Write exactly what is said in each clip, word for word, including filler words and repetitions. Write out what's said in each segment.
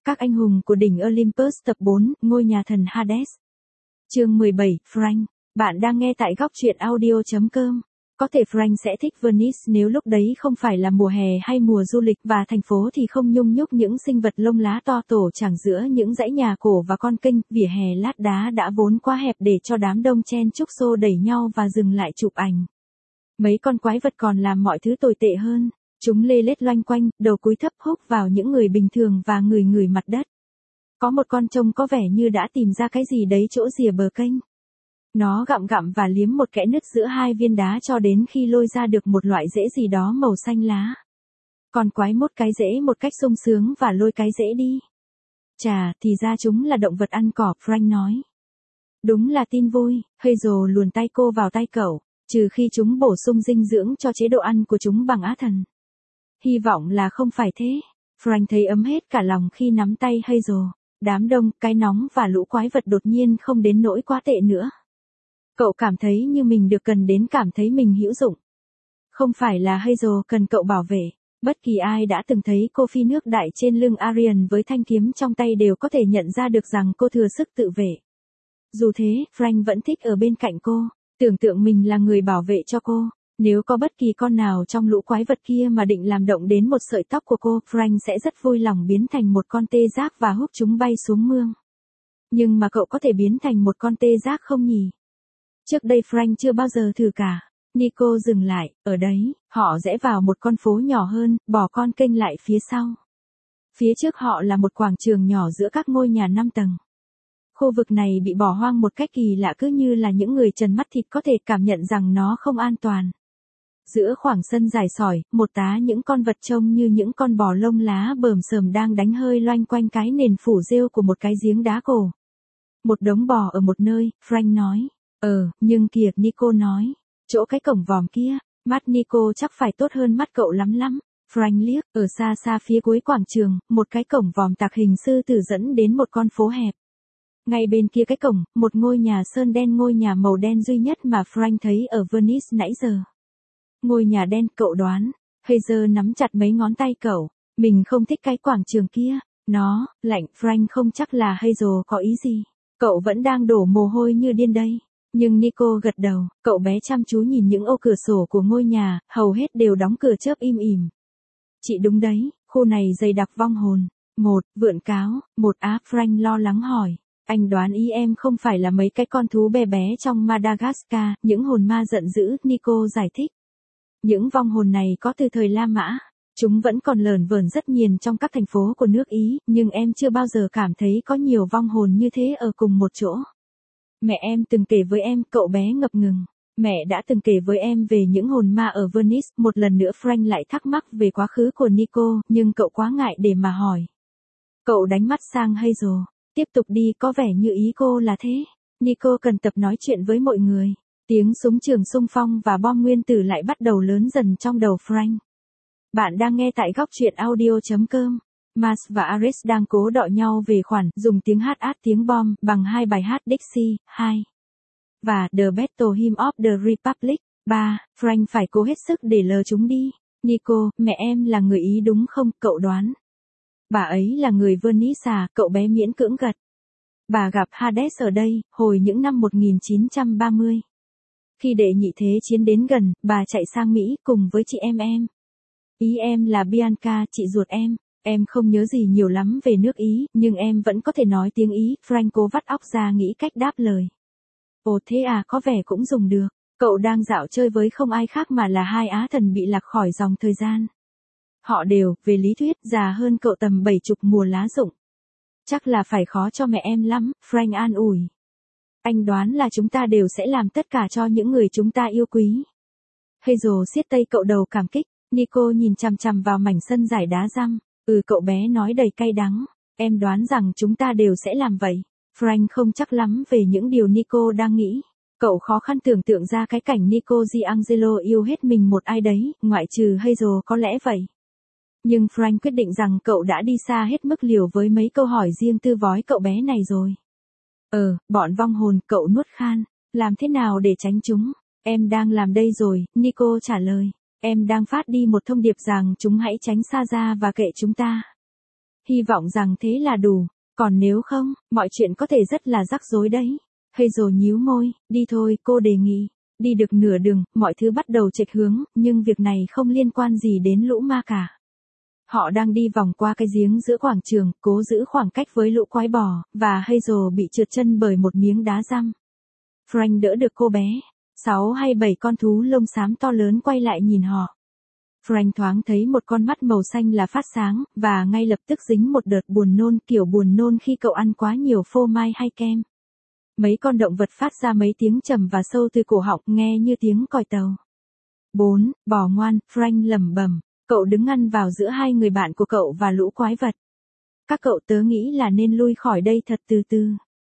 Các anh hùng của đỉnh Olympus tập bốn, ngôi nhà thần Hades. Chương mười bảy, Frank. Bạn đang nghe tại góc truyện audio chấm com. Có thể Frank sẽ thích Venice nếu lúc đấy không phải là mùa hè hay mùa du lịch và thành phố thì không nhung nhúc những sinh vật lông lá to tổ chẳng giữa những dãy nhà cổ và con kênh, vỉa hè lát đá đã vốn quá hẹp để cho đám đông chen chúc xô đẩy nhau và dừng lại chụp ảnh. Mấy con quái vật còn làm mọi thứ tồi tệ hơn. Chúng lê lết loanh quanh, đầu cúi thấp húc vào những người bình thường và người người mặt đất. Có một con trông có vẻ như đã tìm ra cái gì đấy chỗ rìa bờ kênh. Nó gặm gặm và liếm một kẽ nứt giữa hai viên đá cho đến khi lôi ra được một loại rễ gì đó màu xanh lá. Con quái mốt cái rễ một cách sung sướng và lôi cái rễ đi. Chà, thì ra chúng là động vật ăn cỏ, Frank nói. Đúng là tin vui, Hazel luồn tay cô vào tay cậu, trừ khi chúng bổ sung dinh dưỡng cho chế độ ăn của chúng bằng á thần. Hy vọng là không phải thế. Frank thấy ấm hết cả lòng khi nắm tay Hazel. Đám đông, cái nóng và lũ quái vật đột nhiên không đến nỗi quá tệ nữa. Cậu cảm thấy như mình được cần đến, cảm thấy mình hữu dụng. Không phải là Hazel cần cậu bảo vệ. Bất kỳ ai đã từng thấy cô phi nước đại trên lưng Arian với thanh kiếm trong tay đều có thể nhận ra được rằng cô thừa sức tự vệ. Dù thế, Frank vẫn thích ở bên cạnh cô, tưởng tượng mình là người bảo vệ cho cô. Nếu có bất kỳ con nào trong lũ quái vật kia mà định làm động đến một sợi tóc của cô, Frank sẽ rất vui lòng biến thành một con tê giác và húc chúng bay xuống mương. Nhưng mà cậu có thể biến thành một con tê giác không nhỉ? Trước đây Frank chưa bao giờ thử cả. Nico dừng lại, ở đấy, họ rẽ vào một con phố nhỏ hơn, bỏ con kênh lại phía sau. Phía trước họ là một quảng trường nhỏ giữa các ngôi nhà năm tầng. Khu vực này bị bỏ hoang một cách kỳ lạ, cứ như là những người trần mắt thịt có thể cảm nhận rằng nó không an toàn. Giữa khoảng sân dài sỏi, một tá những con vật trông như những con bò lông lá bờm sờm đang đánh hơi loanh quanh cái nền phủ rêu của một cái giếng đá cổ. Một đống bò ở một nơi, Frank nói. Ờ, nhưng kìa, Nico nói. Chỗ cái cổng vòm kia, mắt Nico chắc phải tốt hơn mắt cậu lắm lắm. Frank liếc, ở xa xa phía cuối quảng trường, một cái cổng vòm tạc hình sư tử dẫn đến một con phố hẹp. Ngay bên kia cái cổng, một ngôi nhà sơn đen, ngôi nhà màu đen duy nhất mà Frank thấy ở Venice nãy giờ. Ngôi nhà đen, cậu đoán. Hazel nắm chặt mấy ngón tay cậu. Mình không thích cái quảng trường kia. Nó, lạnh. Frank không chắc là Hazel có ý gì. Cậu vẫn đang đổ mồ hôi như điên đây. Nhưng Nico gật đầu, cậu bé chăm chú nhìn những ô cửa sổ của ngôi nhà, hầu hết đều đóng cửa chớp im ỉm. Chị đúng đấy, khu này dày đặc vong hồn. Một, vượn cáo, một á, Frank lo lắng hỏi. Anh đoán ý em không phải là mấy cái con thú bé bé trong Madagascar, những hồn ma giận dữ, Nico giải thích. Những vong hồn này có từ thời La Mã. Chúng vẫn còn lởn vởn rất nhiều trong các thành phố của nước Ý, nhưng em chưa bao giờ cảm thấy có nhiều vong hồn như thế ở cùng một chỗ. Mẹ em từng kể với em, cậu bé ngập ngừng. Mẹ đã từng kể với em về những hồn ma ở Venice. Một lần nữa Frank lại thắc mắc về quá khứ của Nico, nhưng cậu quá ngại để mà hỏi. Cậu đánh mắt sang Hazel. Tiếp tục đi, có vẻ như ý cô là thế. Nico cần tập nói chuyện với mọi người. Tiếng súng trường xung phong và bom nguyên tử lại bắt đầu lớn dần trong đầu Frank. Bạn đang nghe tại góc truyện audio chấm com. Mars và Ares đang cố đọ nhau về khoản, dùng tiếng hát át tiếng bom, bằng hai bài hát Dixie, hai. Và The Battle Hymn of the Republic, ba. Frank phải cố hết sức để lờ chúng đi. Nico, mẹ em là người Ý đúng không, cậu đoán. Bà ấy là người Venice à, cậu bé miễn cưỡng gật. Bà gặp Hades ở đây, hồi những năm một nghìn chín trăm ba mươi. Khi đệ nhị thế chiến đến gần, bà chạy sang Mỹ cùng với chị em em. Ý em là Bianca, chị ruột em. Em không nhớ gì nhiều lắm về nước Ý, nhưng em vẫn có thể nói tiếng Ý. Frank cố vắt óc ra nghĩ cách đáp lời. Ồ thế à, có vẻ cũng dùng được. Cậu đang dạo chơi với không ai khác mà là hai á thần bị lạc khỏi dòng thời gian. Họ đều, về lý thuyết, già hơn cậu tầm bảy chục mùa lá rụng. Chắc là phải khó cho mẹ em lắm, Frank an ủi. Anh đoán là chúng ta đều sẽ làm tất cả cho những người chúng ta yêu quý. Hazel siết tay cậu đầu cảm kích. Nico nhìn chằm chằm vào mảnh sân giải đá răm. Ừ, cậu bé nói đầy cay đắng. Em đoán rằng chúng ta đều sẽ làm vậy. Frank không chắc lắm về những điều Nico đang nghĩ. Cậu khó khăn tưởng tượng ra cái cảnh Nico Giangelo yêu hết mình một ai đấy, ngoại trừ Hazel có lẽ vậy. Nhưng Frank quyết định rằng cậu đã đi xa hết mức liều với mấy câu hỏi riêng tư vói cậu bé này rồi. Ờ, bọn vong hồn, cậu nuốt khan. Làm thế nào để tránh chúng? Em đang làm đây rồi, Nico trả lời. Em đang phát đi một thông điệp rằng chúng hãy tránh xa ra và kệ chúng ta. Hy vọng rằng thế là đủ, còn nếu không, mọi chuyện có thể rất là rắc rối đấy. Hazel nhíu môi, đi thôi, cô đề nghị. Đi được nửa đường, mọi thứ bắt đầu chệch hướng, nhưng việc này không liên quan gì đến lũ ma cả. Họ đang đi vòng qua cái giếng giữa quảng trường, cố giữ khoảng cách với lũ quái bò, và Hazel bị trượt chân bởi một miếng đá răm. Frank đỡ được cô bé. Sáu hay bảy con thú lông xám to lớn quay lại nhìn họ. Frank thoáng thấy một con mắt màu xanh là phát sáng, và ngay lập tức dính một đợt buồn nôn, kiểu buồn nôn khi cậu ăn quá nhiều phô mai hay kem. Mấy con động vật phát ra mấy tiếng trầm và sâu từ cổ họng, nghe như tiếng còi tàu. Bốn, bò ngoan, Frank lẩm bẩm. Cậu đứng ngăn vào giữa hai người bạn của cậu và lũ quái vật. Các cậu tớ nghĩ là nên lui khỏi đây thật từ từ.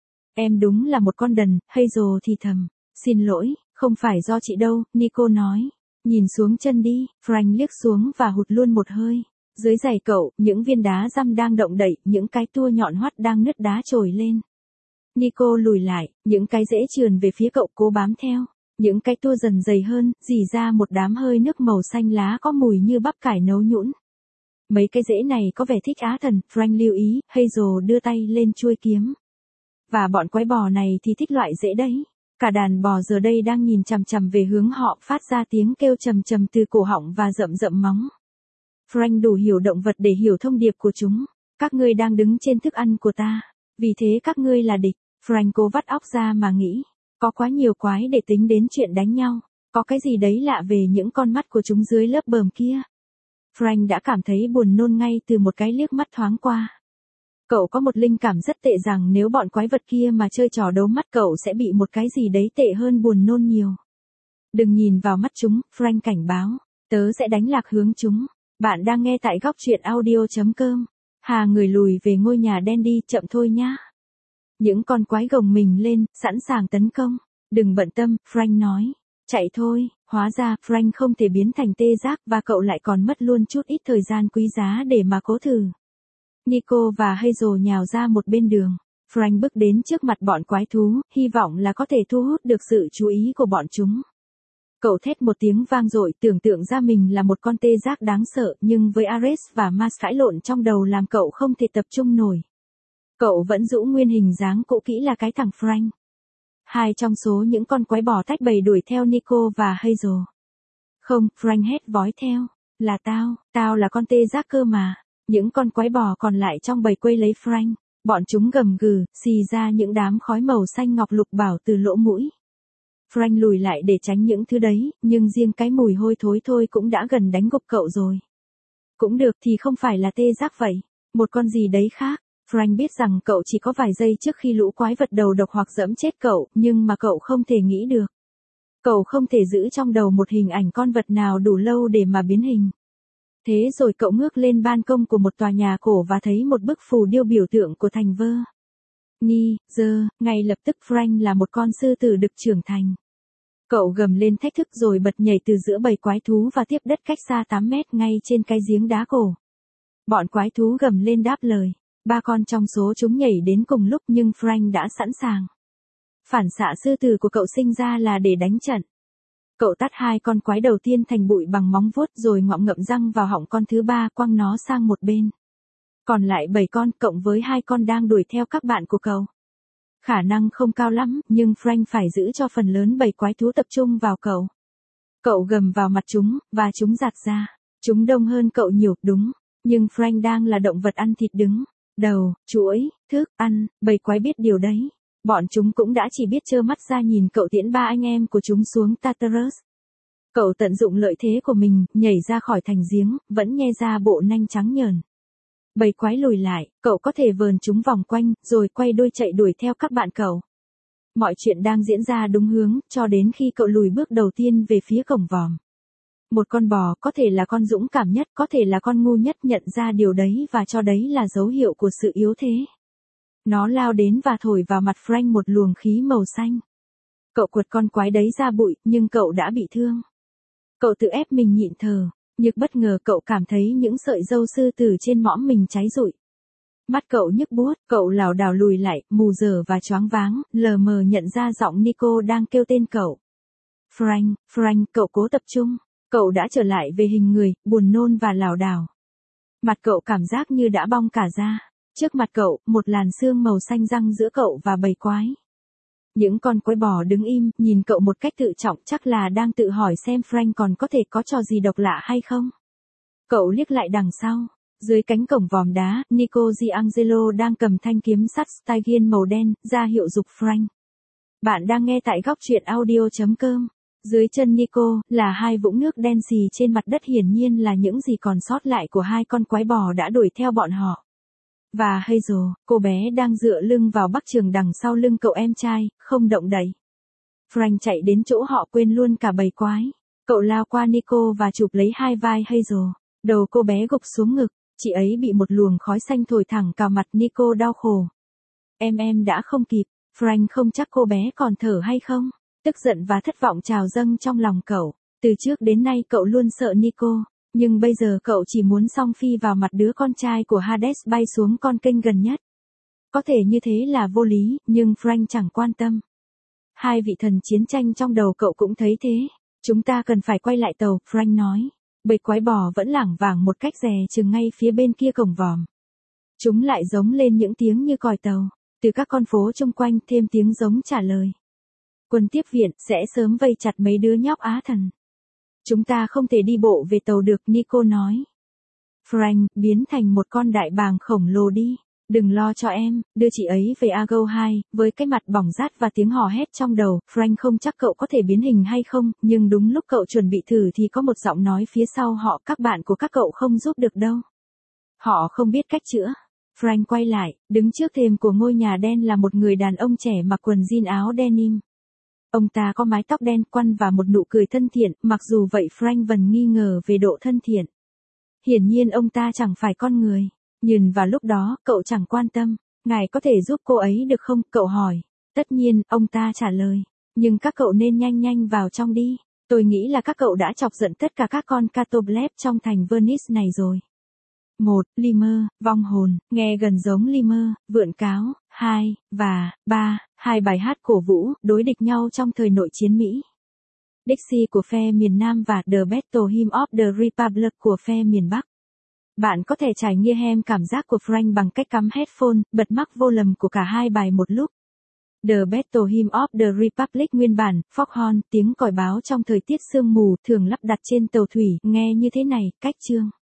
Em đúng là một con đần, Hazel thì thầm. Xin lỗi, không phải do chị đâu, Nico nói. Nhìn xuống chân đi, Frank liếc xuống và hụt luôn một hơi. Dưới giày cậu, những viên đá răm đang động đậy, những cái tua nhọn hoắt đang nứt đá trồi lên. Nico lùi lại, những cái rễ trườn về phía cậu, cố bám theo. Những cái tua dần dày hơn, rỉ ra một đám hơi nước màu xanh lá có mùi như bắp cải nấu nhũn. Mấy cái rễ này có vẻ thích á thần, Frank lưu ý, Hazel đưa tay lên chuôi kiếm. Và bọn quái bò này thì thích loại rễ đấy. Cả đàn bò giờ đây đang nhìn chằm chằm về hướng họ, phát ra tiếng kêu trầm trầm từ cổ họng và rậm rậm móng. Frank đủ hiểu động vật để hiểu thông điệp của chúng. Các ngươi đang đứng trên thức ăn của ta. Vì thế các ngươi là địch. Frank cố vắt óc ra mà nghĩ. Có quá nhiều quái để tính đến chuyện đánh nhau. Có cái gì đấy lạ về những con mắt của chúng dưới lớp bờm kia. Frank đã cảm thấy buồn nôn ngay từ một cái liếc mắt thoáng qua. Cậu có một linh cảm rất tệ rằng nếu bọn quái vật kia mà chơi trò đấu mắt cậu sẽ bị một cái gì đấy tệ hơn buồn nôn nhiều. Đừng nhìn vào mắt chúng, Frank cảnh báo. Tớ sẽ đánh lạc hướng chúng. Bạn đang nghe tại góc truyện audio chấm com. Hà người lùi về ngôi nhà đen đi, chậm thôi nhá. Những con quái gồng mình lên, sẵn sàng tấn công. Đừng bận tâm, Frank nói. Chạy thôi, hóa ra Frank không thể biến thành tê giác và cậu lại còn mất luôn chút ít thời gian quý giá để mà cố thử. Nico và Hazel nhào ra một bên đường. Frank bước đến trước mặt bọn quái thú, hy vọng là có thể thu hút được sự chú ý của bọn chúng. Cậu thét một tiếng vang dội, tưởng tượng ra mình là một con tê giác đáng sợ, nhưng với Ares và Mars cãi lộn trong đầu làm cậu không thể tập trung nổi. Cậu vẫn giữ nguyên hình dáng cũ kỹ là cái thằng Frank. Hai trong số những con quái bò tách bầy đuổi theo Nico và Hazel. Không, Frank hét vói theo. Là tao, tao là con tê giác cơ mà. Những con quái bò còn lại trong bầy quây lấy Frank. Bọn chúng gầm gừ, xì ra những đám khói màu xanh ngọc lục bảo từ lỗ mũi. Frank lùi lại để tránh những thứ đấy, nhưng riêng cái mùi hôi thối thôi cũng đã gần đánh gục cậu rồi. Cũng được thì không phải là tê giác vậy. Một con gì đấy khác. Frank biết rằng cậu chỉ có vài giây trước khi lũ quái vật đầu độc hoặc dẫm chết cậu, nhưng mà cậu không thể nghĩ được. Cậu không thể giữ trong đầu một hình ảnh con vật nào đủ lâu để mà biến hình. Thế rồi cậu ngước lên ban công của một tòa nhà cổ và thấy một bức phù điêu biểu tượng của thành vơ. Ni, giờ, ngay lập tức Frank là một con sư tử đực trưởng thành. Cậu gầm lên thách thức rồi bật nhảy từ giữa bầy quái thú và tiếp đất cách xa tám mét ngay trên cái giếng đá cổ. Bọn quái thú gầm lên đáp lời. Ba con trong số chúng nhảy đến cùng lúc nhưng Frank đã sẵn sàng. Phản xạ sư tử của cậu sinh ra là để đánh trận. Cậu tát hai con quái đầu tiên thành bụi bằng móng vuốt rồi ngậm ngậm răng vào họng con thứ ba, quăng nó sang một bên. Còn lại bảy con cộng với hai con đang đuổi theo các bạn của cậu. Khả năng không cao lắm, nhưng Frank phải giữ cho phần lớn bầy quái thú tập trung vào cậu. Cậu gầm vào mặt chúng, và chúng giạt ra. Chúng đông hơn cậu nhiều, đúng. Nhưng Frank đang là động vật ăn thịt đứng. Đầu, chuỗi, thức, ăn, bầy quái biết điều đấy. Bọn chúng cũng đã chỉ biết trơ mắt ra nhìn cậu tiễn ba anh em của chúng xuống Tartarus. Cậu tận dụng lợi thế của mình, nhảy ra khỏi thành giếng, vẫn nhe ra bộ nanh trắng nhờn. Bầy quái lùi lại, cậu có thể vờn chúng vòng quanh, rồi quay đuôi chạy đuổi theo các bạn cậu. Mọi chuyện đang diễn ra đúng hướng, cho đến khi cậu lùi bước đầu tiên về phía cổng vòm. Một con bò có thể là con dũng cảm nhất, có thể là con ngu nhất nhận ra điều đấy và cho đấy là dấu hiệu của sự yếu thế. Nó lao đến và thổi vào mặt Frank một luồng khí màu xanh. Cậu quật con quái đấy ra bụi, nhưng cậu đã bị thương. Cậu tự ép mình nhịn thở, nhưng bất ngờ cậu cảm thấy những sợi râu sư tử trên mõm mình cháy rụi. Mắt cậu nhức buốt, cậu lảo đảo lùi lại, mù dở và choáng váng, lờ mờ nhận ra giọng Nico đang kêu tên cậu. Frank, Frank, cậu cố tập trung. Cậu đã trở lại về hình người, buồn nôn và lảo đảo. Mặt cậu cảm giác như đã bong cả ra. Trước mặt cậu, một làn sương màu xanh răng giữa cậu và bầy quái. Những con quái bò đứng im, nhìn cậu một cách tự trọng, chắc là đang tự hỏi xem Frank còn có thể có trò gì độc lạ hay không. Cậu liếc lại đằng sau. Dưới cánh cổng vòm đá, Nico Giangelo đang cầm thanh kiếm sắt Stygian màu đen, ra hiệu dục Frank. Bạn đang nghe tại góc truyện audio chấm com. Dưới chân Nico, là hai vũng nước đen xì trên mặt đất, hiển nhiên là những gì còn sót lại của hai con quái bò đã đuổi theo bọn họ. Và Hazel, cô bé đang dựa lưng vào bắc trường đằng sau lưng cậu em trai, không động đậy. Frank chạy đến chỗ họ, quên luôn cả bầy quái. Cậu lao qua Nico và chụp lấy hai vai Hazel. Đầu cô bé gục xuống ngực, chị ấy bị một luồng khói xanh thổi thẳng vào mặt. Nico đau khổ. Em em đã không kịp. Frank không chắc cô bé còn thở hay không. Tức giận và thất vọng trào dâng trong lòng cậu. Từ trước đến nay cậu luôn sợ Nico. Nhưng bây giờ cậu chỉ muốn song phi vào mặt đứa con trai của Hades bay xuống con kênh gần nhất. Có thể như thế là vô lý, nhưng Frank chẳng quan tâm. Hai vị thần chiến tranh trong đầu cậu cũng thấy thế. Chúng ta cần phải quay lại tàu, Frank nói. Bầy quái bò vẫn lảng vảng một cách dè chừng ngay phía bên kia cổng vòm. Chúng lại giống lên những tiếng như còi tàu. Từ các con phố xung quanh thêm tiếng giống trả lời. Quân tiếp viện sẽ sớm vây chặt mấy đứa nhóc Á thần. Chúng ta không thể đi bộ về tàu được, Nico nói. Frank, biến thành một con đại bàng khổng lồ đi. Đừng lo cho em, đưa chị ấy về Argo hai, với cái mặt bỏng rát và tiếng hò hét trong đầu. Frank không chắc cậu có thể biến hình hay không, nhưng đúng lúc cậu chuẩn bị thử thì có một giọng nói phía sau họ, các bạn của các cậu không giúp được đâu. Họ không biết cách chữa. Frank quay lại, đứng trước thềm của ngôi nhà đen là một người đàn ông trẻ mặc quần jean áo denim. Ông ta có mái tóc đen quăn và một nụ cười thân thiện, mặc dù vậy Frank vẫn nghi ngờ về độ thân thiện. Hiển nhiên ông ta chẳng phải con người. Nhìn vào lúc đó, cậu chẳng quan tâm. Ngài có thể giúp cô ấy được không? Cậu hỏi. Tất nhiên, ông ta trả lời. Nhưng các cậu nên nhanh nhanh vào trong đi. Tôi nghĩ là các cậu đã chọc giận tất cả các con Catoblep trong thành Venice này rồi. một. Lemur, vong hồn, nghe gần giống Lemur, vượn cáo. hai. Và, ba. Hai bài hát cổ vũ, đối địch nhau trong thời nội chiến Mỹ. Dixie của phe miền Nam và The Battle Hymn of the Republic của phe miền Bắc. Bạn có thể trải nghiệm cảm giác của Frank bằng cách cắm headphone, bật mắc vô lầm của cả hai bài một lúc. The Battle Hymn of the Republic nguyên bản, Foghorn, tiếng còi báo trong thời tiết sương mù, thường lắp đặt trên tàu thủy, nghe như thế này, cách chương.